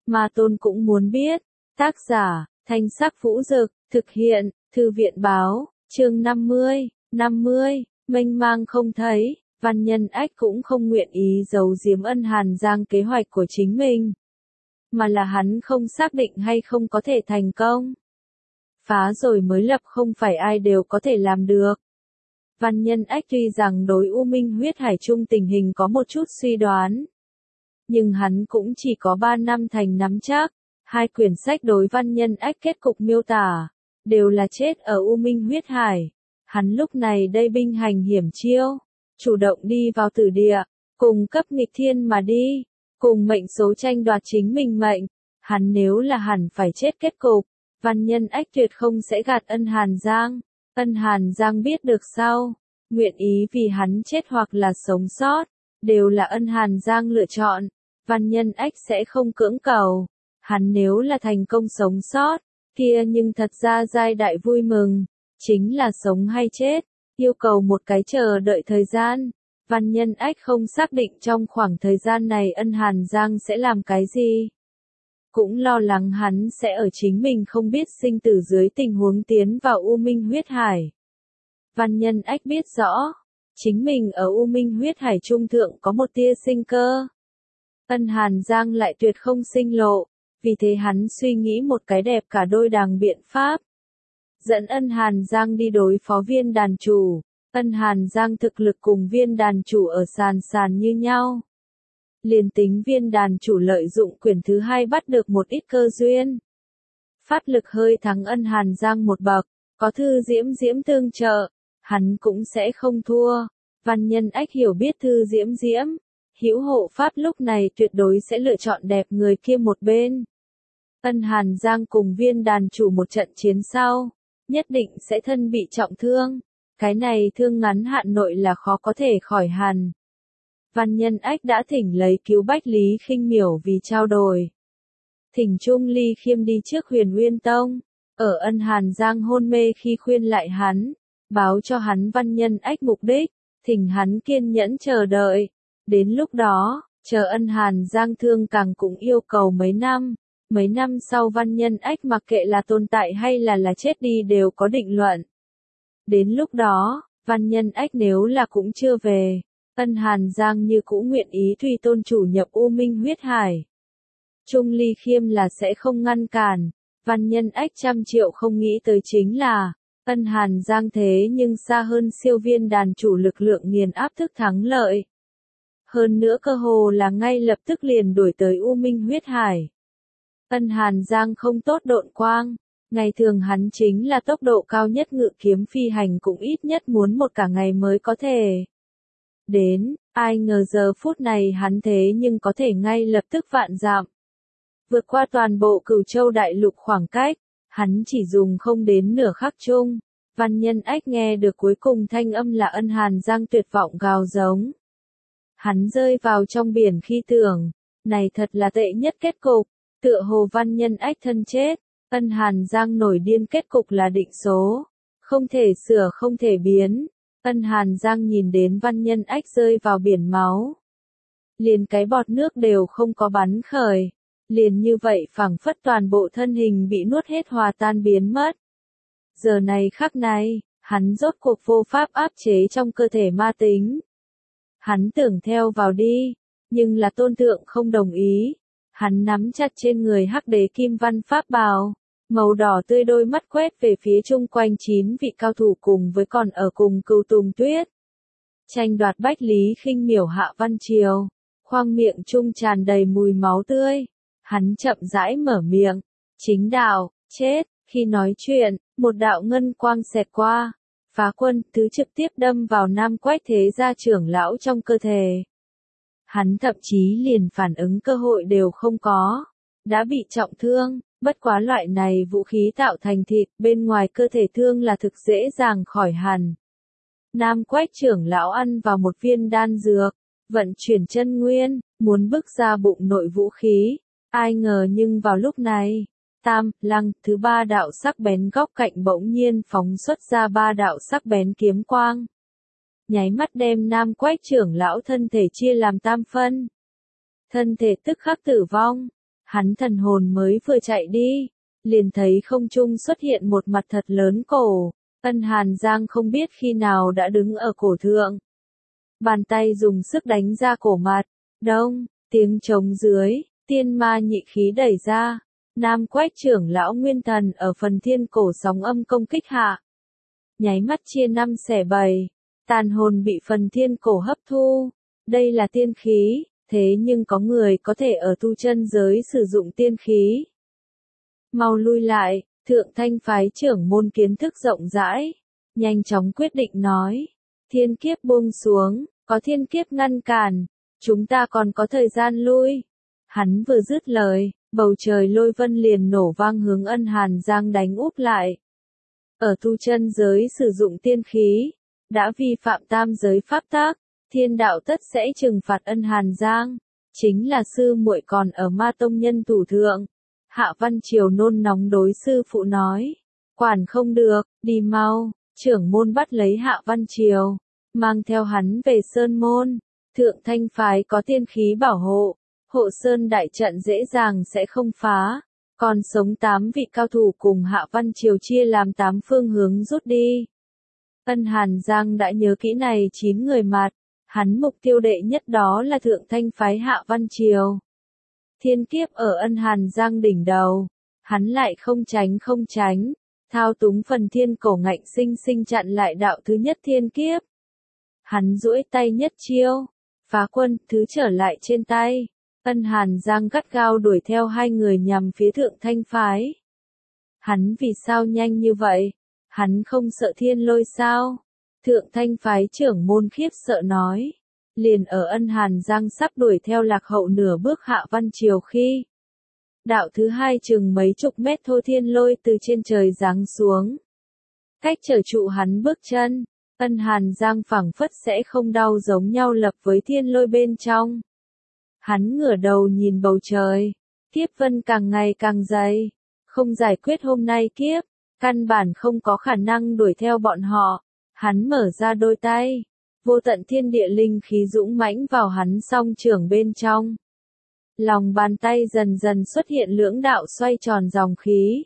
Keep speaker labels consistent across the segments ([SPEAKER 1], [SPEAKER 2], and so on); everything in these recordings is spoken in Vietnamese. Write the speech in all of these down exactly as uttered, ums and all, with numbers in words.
[SPEAKER 1] Ma Tôn cũng muốn biết. Tác giả, Thanh Sắc Vũ Dực, thực hiện, Thư viện Báo, chương năm mươi, năm mươi, mênh mang không thấy, Văn Nhân Ách cũng không nguyện ý giấu giếm Ân Hàn Giang kế hoạch của chính mình, mà là hắn không xác định hay không có thể thành công. Phá rồi mới lập không phải ai đều có thể làm được. Văn Nhân Ách tuy rằng đối U Minh huyết hải chung tình hình có một chút suy đoán, nhưng hắn cũng chỉ có ba năm thành nắm chắc. Hai quyển sách đối Văn Nhân Ách kết cục miêu tả, đều là chết ở U Minh huyết hải. Hắn lúc này đây binh hành hiểm chiêu, chủ động đi vào tử địa, cùng cấp nghịch thiên mà đi, cùng mệnh số tranh đoạt chính mình mệnh. Hắn nếu là hẳn phải chết kết cục, Văn Nhân Ách tuyệt không sẽ gạt Ân Hàn Giang. Ân Hàn Giang biết được sau, nguyện ý vì hắn chết hoặc là sống sót, đều là Ân Hàn Giang lựa chọn. Văn Nhân Ách sẽ không cưỡng cầu. Hắn nếu là thành công sống sót, kia nhưng thật ra giai đại vui mừng, chính là sống hay chết, yêu cầu một cái chờ đợi thời gian. Văn Nhân Ách không xác định trong khoảng thời gian này Ân Hàn Giang sẽ làm cái gì. Cũng lo lắng hắn sẽ ở chính mình không biết sinh tử dưới tình huống tiến vào U Minh huyết hải. Văn Nhân Ách biết rõ, chính mình ở U Minh huyết hải trung thượng có một tia sinh cơ. Ân Hàn Giang lại tuyệt không sinh lộ, vì thế hắn suy nghĩ một cái đẹp cả đôi đàng biện pháp. Dẫn Ân Hàn Giang đi đối phó Viên Đàn Chủ. Ân Hàn Giang thực lực cùng Viên Đàn Chủ ở sàn sàn như nhau. Liền tính Viên Đàn Chủ lợi dụng quyển thứ hai bắt được một ít cơ duyên, phát lực hơi thắng Ân Hàn Giang một bậc, có Thư Diễm Diễm tương trợ, hắn cũng sẽ không thua. Văn Nhân Ách hiểu biết Thư Diễm Diễm, hữu hộ pháp lúc này tuyệt đối sẽ lựa chọn đẹp người kia một bên. Ân Hàn Giang cùng Viên Đàn Chủ một trận chiến sau, nhất định sẽ thân bị trọng thương. Cái này thương ngắn hạn nội là khó có thể khỏi hẳn. Văn Nhân Ách đã thỉnh lấy cứu Bách Lý Khinh Miểu vì trao đổi. Thỉnh Trung Ly Khiêm đi trước Huyền Nguyên Tông, ở Ân Hàn Giang hôn mê khi khuyên lại hắn, báo cho hắn Văn Nhân Ách mục đích, thỉnh hắn kiên nhẫn chờ đợi. Đến lúc đó, chờ Ân Hàn Giang thương càng cũng yêu cầu mấy năm. Mấy năm sau Văn Nhân Ách mặc kệ là tồn tại hay là là chết đi đều có định luận. Đến lúc đó, Văn Nhân Ách nếu là cũng chưa về, Ân Hàn Giang như cũ nguyện ý tùy tôn chủ nhập U Minh huyết hải. Trung Ly Khiêm là sẽ không ngăn cản. Văn Nhân Ách trăm triệu không nghĩ tới chính là, Ân Hàn Giang thế nhưng xa hơn siêu Viên Đàn Chủ lực lượng nghiền áp thức thắng lợi. Hơn nữa cơ hồ là ngay lập tức liền đuổi tới U Minh huyết hải. Ân Hàn Giang không tốt độn quang, ngày thường hắn chính là tốc độ cao nhất ngự kiếm phi hành cũng ít nhất muốn một cả ngày mới có thể đến, ai ngờ giờ phút này hắn thế nhưng có thể ngay lập tức vạn dặm. Vượt qua toàn bộ Cửu Châu đại lục khoảng cách, hắn chỉ dùng không đến nửa khắc chung. Văn Nhân Ách nghe được cuối cùng thanh âm là Ân Hàn Giang tuyệt vọng gào giống. Hắn rơi vào trong biển khi tưởng, này thật là tệ nhất kết cục. Tựa hồ Văn Nhân Ách thân chết, Ân Hàn Giang nổi điên kết cục là định số, không thể sửa không thể biến. Ân Hàn Giang nhìn đến Văn Nhân Ách rơi vào biển máu, liền cái bọt nước đều không có bắn khởi, liền như vậy phảng phất toàn bộ thân hình bị nuốt hết hòa tan biến mất. Giờ này khắc này, hắn rốt cuộc vô pháp áp chế trong cơ thể ma tính. Hắn tưởng theo vào đi, nhưng là Tôn Thượng không đồng ý. Hắn nắm chặt trên người Hắc Đế Kim Văn Pháp bào, màu đỏ tươi đôi mắt quét về phía chung quanh chín vị cao thủ cùng với còn ở cùng Cửu Tùng Tuyết. Tranh đoạt Bách Lý Khinh Miểu Hạ Văn Triều, khoang miệng chung tràn đầy mùi máu tươi. Hắn chậm rãi mở miệng, chính đạo, chết, khi nói chuyện, một đạo ngân quang xẹt qua, phá quân, thứ trực tiếp đâm vào Nam Quách Thế Gia trưởng lão trong cơ thể. Hắn thậm chí liền phản ứng cơ hội đều không có, đã bị trọng thương, bất quá loại này vũ khí tạo thành thịt, bên ngoài cơ thể thương là thực dễ dàng khỏi hẳn. Nam Quách trưởng lão ăn vào một viên đan dược, vận chuyển chân nguyên, muốn bức ra bụng nội vũ khí, ai ngờ nhưng vào lúc này, tam, lăng, thứ ba đạo sắc bén góc cạnh bỗng nhiên phóng xuất ra ba đạo sắc bén kiếm quang. Nháy mắt đem Nam Quách trưởng lão thân thể chia làm tam phân. Thân thể tức khắc tử vong, Hắn thần hồn mới vừa chạy đi, liền thấy không trung xuất hiện một mặt thật lớn cổ, Ân Hàn Giang không biết khi nào đã đứng ở cổ thượng. Bàn tay dùng sức đánh ra cổ mặt, đông, tiếng trống dưới, tiên ma nhị khí đẩy ra, Nam Quách trưởng lão nguyên thần ở phần thiên cổ sóng âm công kích hạ. Nháy mắt chia năm xẻ bảy, tàn hồn bị phần thiên cổ hấp thu, đây là tiên khí, thế nhưng có người có thể ở tu chân giới sử dụng tiên khí. Mau lui lại, thượng thanh phái trưởng môn kiến thức rộng rãi, nhanh chóng quyết định nói, thiên kiếp buông xuống, có thiên kiếp ngăn cản, chúng ta còn có thời gian lui. Hắn vừa dứt lời, bầu trời lôi vân liền nổ vang hướng Ân Hàn Giang đánh úp lại. Ở tu chân giới sử dụng tiên khí, đã vi phạm tam giới pháp tắc, thiên đạo tất sẽ trừng phạt Ân Hàn Giang, chính là sư muội còn ở ma tông nhân thủ thượng. Hạ Văn Triều nôn nóng đối sư phụ nói, quản không được, đi mau, trưởng môn bắt lấy Hạ Văn Triều, mang theo hắn về sơn môn, thượng thanh phái có tiên khí bảo hộ, hộ sơn đại trận dễ dàng sẽ không phá, còn sống tám vị cao thủ cùng Hạ Văn Triều chia làm tám phương hướng rút đi. Ân Hàn Giang đã nhớ kỹ này chín người mặt, hắn mục tiêu đệ nhất đó là thượng thanh phái Hạ Văn Triều. Thiên kiếp ở Ân Hàn Giang đỉnh đầu, hắn lại không tránh không tránh, thao túng phần thiên cổ ngạnh sinh sinh chặn lại đạo thứ nhất thiên kiếp. Hắn duỗi tay nhất chiêu, phá quân thứ trở lại trên tay, Ân Hàn Giang gắt gao đuổi theo hai người nhằm phía thượng thanh phái. Hắn vì sao nhanh như vậy? Hắn không sợ thiên lôi sao? Thượng thanh phái trưởng môn khiếp sợ nói. Liền ở Ân Hàn Giang sắp đuổi theo lạc hậu nửa bước Hạ Văn Triều khi. Đạo thứ hai chừng mấy chục mét thô thiên lôi từ trên trời giáng xuống. Cách trở trụ hắn bước chân, Ân Hàn Giang phảng phất sẽ không đau giống nhau lập với thiên lôi bên trong. Hắn ngửa đầu nhìn bầu trời, kiếp vân càng ngày càng dày, không giải quyết hôm nay kiếp, căn bản không có khả năng đuổi theo bọn họ. Hắn mở ra đôi tay, vô tận thiên địa linh khí dũng mãnh vào hắn song trưởng bên trong. Lòng bàn tay dần dần xuất hiện lưỡng đạo xoay tròn dòng khí.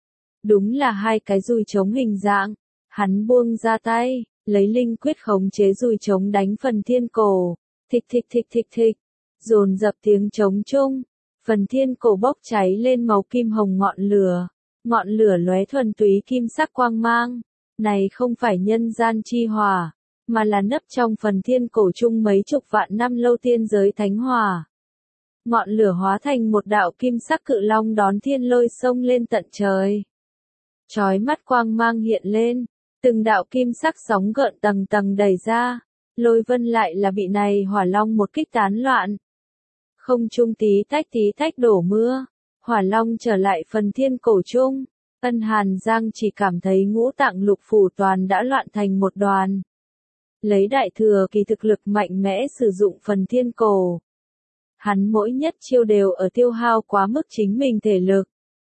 [SPEAKER 1] Đúng là hai cái dùi trống hình dạng, hắn buông ra tay, lấy linh quyết khống chế dùi trống đánh phần thiên cổ, thịch thịch thịch thịch thịch, dồn dập tiếng trống chung, phần thiên cổ bốc cháy lên màu kim hồng ngọn lửa, ngọn lửa lóe thuần túy kim sắc quang mang, này không phải nhân gian chi hỏa, mà là nấp trong phần thiên cổ chung mấy chục vạn năm lâu tiên giới thánh hỏa. Ngọn lửa hóa thành một đạo kim sắc cự long đón thiên lôi sông lên tận trời. Chói mắt quang mang hiện lên, từng đạo kim sắc sóng gợn tầng tầng đẩy ra, lôi vân lại là bị này hỏa long một kích tán loạn. Không trung tí tách tí tách đổ mưa, hỏa long trở lại phần thiên cổ chung, Ân Hàn Giang chỉ cảm thấy ngũ tạng lục phủ toàn đã loạn thành một đoàn. Lấy đại thừa kỳ thực lực mạnh mẽ sử dụng phần thiên cổ. Hắn mỗi nhất chiêu đều ở tiêu hao quá mức chính mình thể lực.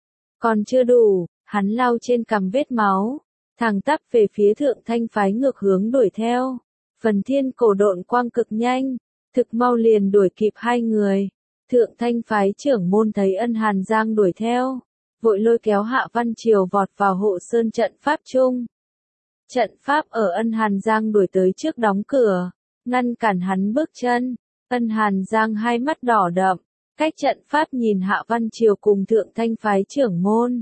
[SPEAKER 1] Còn chưa đủ, hắn lau trên cằm vết máu, thẳng tắp về phía thượng thanh phái ngược hướng đuổi theo. Phần thiên cổ độn quang cực nhanh, thực mau liền đuổi kịp hai người. Thượng thanh phái trưởng môn thấy Ân Hàn Giang đuổi theo, vội lôi kéo Hạ Văn Triều vọt vào hộ sơn trận pháp chung. Trận pháp ở Ân Hàn Giang đuổi tới trước đóng cửa, ngăn cản hắn bước chân. Ân Hàn Giang hai mắt đỏ đậm, cách trận pháp nhìn Hạ Văn Triều cùng thượng thanh phái trưởng môn.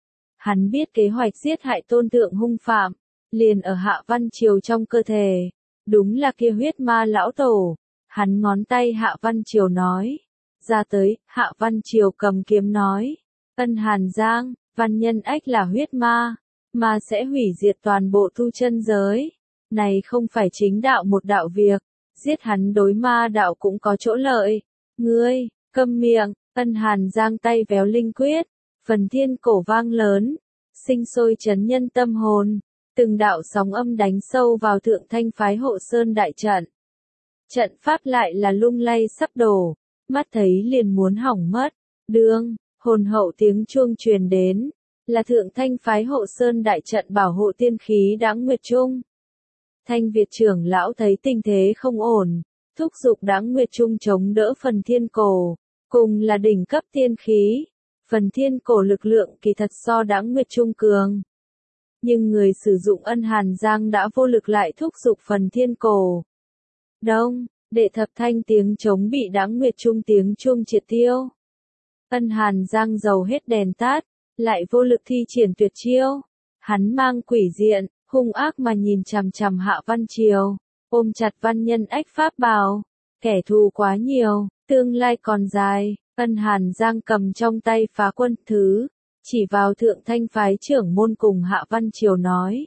[SPEAKER 1] Hắn biết kế hoạch giết hại tôn thượng hung phạm, liền ở Hạ Văn Triều trong cơ thể. Đúng là kia huyết ma lão tổ. Hắn ngón tay Hạ Văn Triều nói. Ra tới, Hạ Văn Triều cầm kiếm nói. Ân Hàn Giang, văn nhân ách là huyết ma, mà sẽ hủy diệt toàn bộ tu chân giới. Này không phải chính đạo một đạo việc, giết hắn đối ma đạo cũng có chỗ lợi. Ngươi, câm miệng, Ân Hàn Giang tay véo linh quyết, phần thiên cổ vang lớn, sinh sôi chấn nhân tâm hồn, từng đạo sóng âm đánh sâu vào thượng thanh phái hộ sơn đại trận. Trận pháp lại là lung lay sắp đổ, mắt thấy liền muốn hỏng mất, đương, hồn hậu tiếng chuông truyền đến, là thượng thanh phái hộ sơn đại trận bảo hộ tiên khí Đãng Nguyệt Trung. Thanh Việt trưởng lão thấy tình thế không ổn, thúc giục Đãng Nguyệt Trung chống đỡ phần thiên cổ, cùng là đỉnh cấp tiên khí. Phần thiên cổ lực lượng kỳ thật so Đãng Nguyệt Trung cường. Nhưng người sử dụng Ân Hàn Giang đã vô lực lại thúc giục phần thiên cổ. Đông, đệ thập thanh tiếng trống bị Đãng Nguyệt Trung tiếng chuông triệt tiêu. Ân Hàn Giang dầu hết đèn tắt, lại vô lực thi triển tuyệt chiêu. Hắn mang quỷ diện, hung ác mà nhìn chằm chằm Hạ Văn Triều, ôm chặt văn nhân ách pháp bào. Kẻ thù quá nhiều, tương lai còn dài. Ân Hàn Giang cầm trong tay Phá Quân Thứ, chỉ vào Thượng Thanh phái trưởng môn cùng Hạ Văn Triều nói.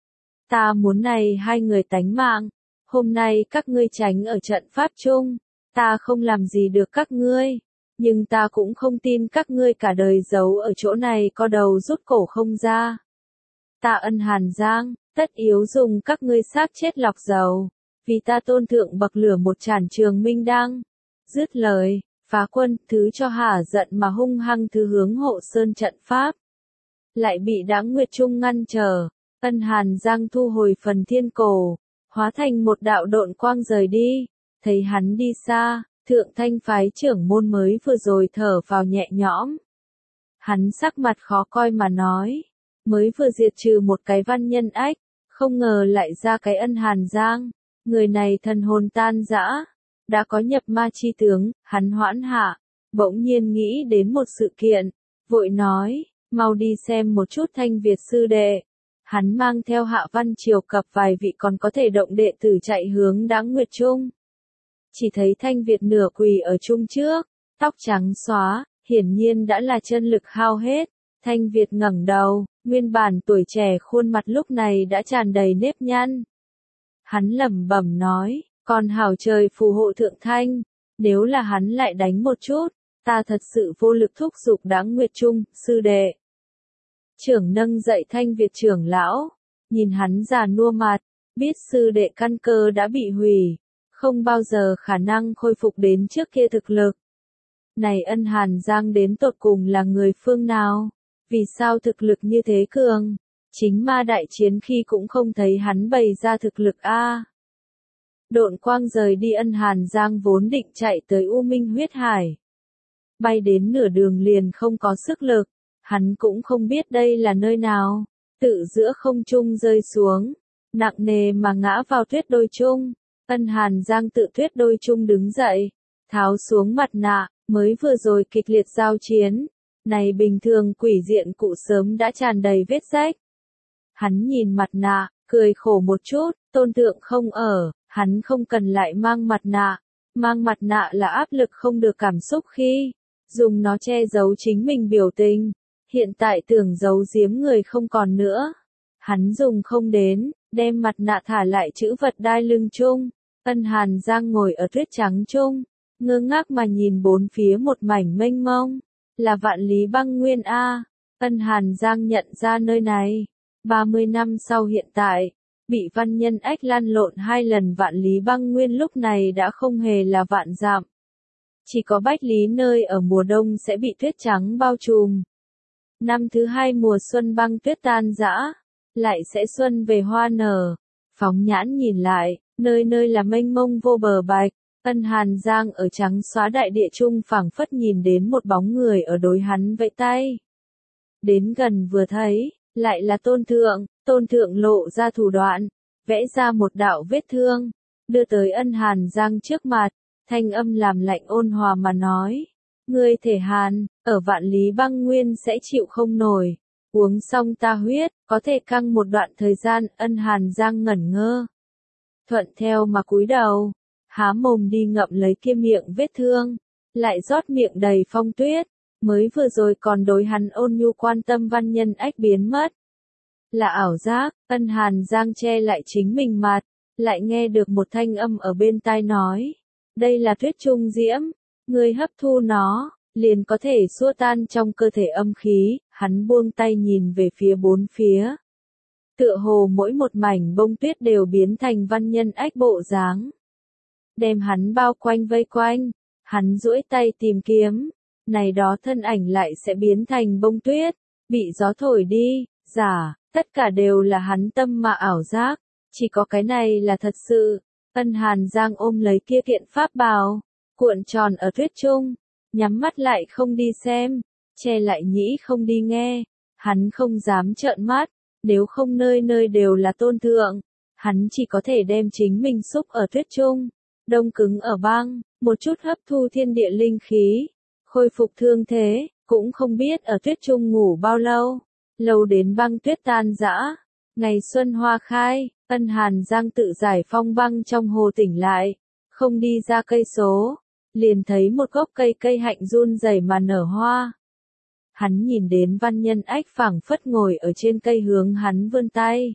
[SPEAKER 1] Ta muốn này hai người tánh mạng, hôm nay các ngươi tránh ở trận pháp chung, ta không làm gì được các ngươi, nhưng ta cũng không tin các ngươi cả đời giấu ở chỗ này có đầu rút cổ không ra. Ta Ân Hàn Giang, tất yếu dùng các ngươi xác chết lọc dầu, vì ta tôn thượng bậc lửa một tràn trường minh đăng. Dứt lời, Phá Quân Thứ cho hả giận mà hung hăng thứ hướng hộ sơn trận pháp. Lại bị Đãng Nguyệt Trung ngăn trở, Ân Hàn Giang thu hồi phần thiên cổ, hóa thành một đạo độn quang rời đi. Thấy hắn đi xa, Thượng Thanh phái trưởng môn mới vừa rồi thở vào nhẹ nhõm. Hắn sắc mặt khó coi mà nói, mới vừa diệt trừ một cái văn nhân ách, không ngờ lại ra cái Ân Hàn Giang, người này thần hồn tan rã. Đã có nhập ma chi tướng, hắn hoãn hạ, bỗng nhiên nghĩ đến một sự kiện, vội nói, mau đi xem một chút Thanh Việt sư đệ. Hắn mang theo Hạ Văn Triều cập vài vị còn có thể động đệ tử chạy hướng Đãng Nguyệt Trung. Chỉ thấy Thanh Việt nửa quỳ ở chung trước, tóc trắng xóa, hiển nhiên đã là chân lực hao hết. Thanh Việt ngẩng đầu, nguyên bản tuổi trẻ khuôn mặt lúc này đã tràn đầy nếp nhăn. Hắn lẩm bẩm nói, còn hảo trời phù hộ Thượng Thanh, nếu là hắn lại đánh một chút, ta thật sự vô lực thúc giục Đãng Nguyệt Trung, sư đệ. Trưởng nâng dậy Thanh Việt trưởng lão, nhìn hắn già nua mặt, biết sư đệ căn cơ đã bị hủy, không bao giờ khả năng khôi phục đến trước kia thực lực. Này Ân Hàn Giang đến tột cùng là người phương nào? Vì sao thực lực như thế cường? Chính ma đại chiến khi cũng không thấy hắn bày ra thực lực a. Độn quang rời đi Ân Hàn Giang vốn định chạy tới U Minh huyết hải. Bay đến nửa đường liền không có sức lực, hắn cũng không biết đây là nơi nào, tự giữa không trung rơi xuống, nặng nề mà ngã vào tuyết đôi chung. Ân Hàn Giang tự tuyết đôi chung đứng dậy, tháo xuống mặt nạ, mới vừa rồi kịch liệt giao chiến, này bình thường quỷ diện cụ sớm đã tràn đầy vết rách. Hắn nhìn mặt nạ, cười khổ một chút, tôn thượng không ở, hắn không cần lại mang mặt nạ, mang mặt nạ là áp lực không được cảm xúc khi dùng nó che giấu chính mình biểu tình, hiện tại tưởng giấu giếm người không còn nữa. Hắn dùng không đến, đem mặt nạ thả lại chữ vật đai lưng chung. Ân Hàn Giang ngồi ở tuyết trắng chung, ngơ ngác mà nhìn bốn phía một mảnh mênh mông, là Vạn Lý Băng Nguyên a. Ân Hàn Giang nhận ra nơi này, ba mươi năm sau hiện tại, bị văn nhân ách lăn lộn hai lần Vạn Lý Băng Nguyên lúc này đã không hề là vạn dặm. Chỉ có Bách Lý nơi ở mùa đông sẽ bị tuyết trắng bao trùm. Năm thứ hai mùa xuân băng tuyết tan rã, lại sẽ xuân về hoa nở. Phóng nhãn nhìn lại, nơi nơi là mênh mông vô bờ bạch. Ân Hàn Giang ở trắng xóa đại địa trung phảng phất nhìn đến một bóng người ở đối hắn vẫy tay. Đến gần vừa thấy, lại là tôn thượng, tôn thượng lộ ra thủ đoạn, vẽ ra một đạo vết thương, đưa tới Ân Hàn Giang trước mặt, thanh âm làm lạnh ôn hòa mà nói. Ngươi thể Hàn, ở Vạn Lý Băng Nguyên sẽ chịu không nổi, uống xong ta huyết, có thể căng một đoạn thời gian. Ân Hàn Giang ngẩn ngơ, thuận theo mà cúi đầu, há mồm đi ngậm lấy kia miệng vết thương, lại rót miệng đầy phong tuyết, mới vừa rồi còn đối hắn ôn nhu quan tâm văn nhân ách biến mất. Là ảo giác. Ân Hàn Giang che lại chính mình mặt, lại nghe được một thanh âm ở bên tai nói, đây là tuyết trung diễm, ngươi hấp thu nó, liền có thể xua tan trong cơ thể âm khí. Hắn buông tay nhìn về phía bốn phía, tựa hồ mỗi một mảnh bông tuyết đều biến thành văn nhân ách bộ dáng, đem hắn bao quanh vây quanh. Hắn duỗi tay tìm kiếm, này đó thân ảnh lại sẽ biến thành bông tuyết, bị gió thổi đi. Giả, tất cả đều là hắn tâm mà ảo giác, chỉ có cái này là thật sự. Ân Hàn Giang ôm lấy kia kiện pháp bào, cuộn tròn ở tuyết trung, nhắm mắt lại không đi xem, che lại nhĩ không đi nghe, hắn không dám trợn mắt, nếu không nơi nơi đều là tôn thượng, hắn chỉ có thể đem chính mình xúc ở tuyết trung, đông cứng ở băng, một chút hấp thu thiên địa linh khí, khôi phục thương thế, cũng không biết ở tuyết trung ngủ bao lâu, lâu đến băng tuyết tan rã, ngày xuân hoa khai, Ân Hàn Giang tự giải phong băng trong hồ tỉnh lại, không đi ra cây số, liền thấy một gốc cây cây hạnh run rẩy mà nở hoa. Hắn nhìn đến Văn Nhân Ách phảng phất ngồi ở trên cây hướng hắn vươn tay.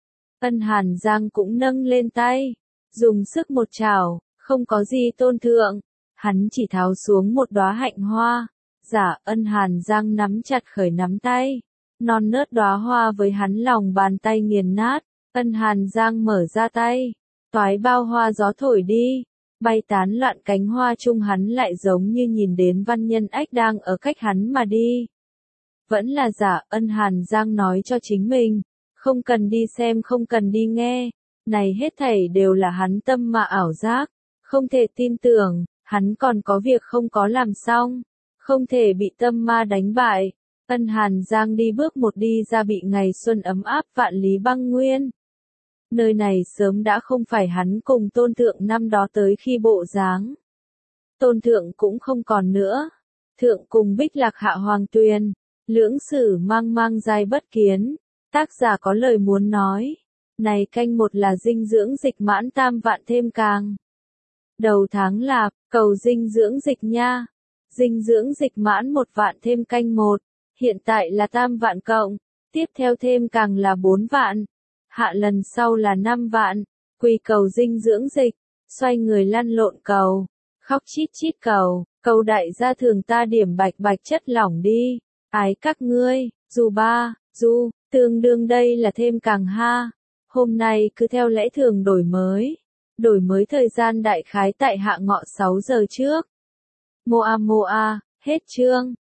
[SPEAKER 1] Ân Hàn Giang cũng nâng lên tay, dùng sức một chảo, không có gì tôn thượng, hắn chỉ tháo xuống một đóa hạnh hoa, giả Ân Hàn Giang nắm chặt khởi nắm tay, non nớt đóa hoa với hắn lòng bàn tay nghiền nát, Ân Hàn Giang mở ra tay, toái bao hoa gió thổi đi, bay tán loạn cánh hoa chung hắn lại giống như nhìn đến Văn Nhân Ách đang ở cách hắn mà đi. Vẫn là giả, Ân Hàn Giang nói cho chính mình, không cần đi xem không cần đi nghe, này hết thảy đều là hắn tâm mà ảo giác, không thể tin tưởng, hắn còn có việc không có làm xong, không thể bị tâm ma đánh bại. Ân Hàn Giang đi bước một đi ra bị ngày xuân ấm áp vạn lý băng nguyên. Nơi này sớm đã không phải hắn cùng tôn thượng năm đó tới khi bộ dáng. Tôn thượng cũng không còn nữa. Thượng cùng Bích Lạc hạ hoàng tuyền, lưỡng sử mang mang dài bất kiến. Tác giả có lời muốn nói. Này canh một là dinh dưỡng dịch mãn tam vạn thêm càng. Đầu tháng là, cầu dinh dưỡng dịch nha. Dinh dưỡng dịch mãn một vạn thêm canh một. Hiện tại là tam vạn cộng. Tiếp theo thêm càng là bốn vạn. Hạ lần sau là năm vạn, quỳ cầu dinh dưỡng dịch, xoay người lăn lộn cầu, khóc chít chít cầu, cầu đại gia thường ta điểm bạch bạch chất lỏng đi, ái các ngươi, dù ba, du, tương đương đây là thêm càng ha, hôm nay cứ theo lẽ thường đổi mới, đổi mới thời gian đại khái tại hạ ngọ sáu giờ trước. Moa Moa, hết chương.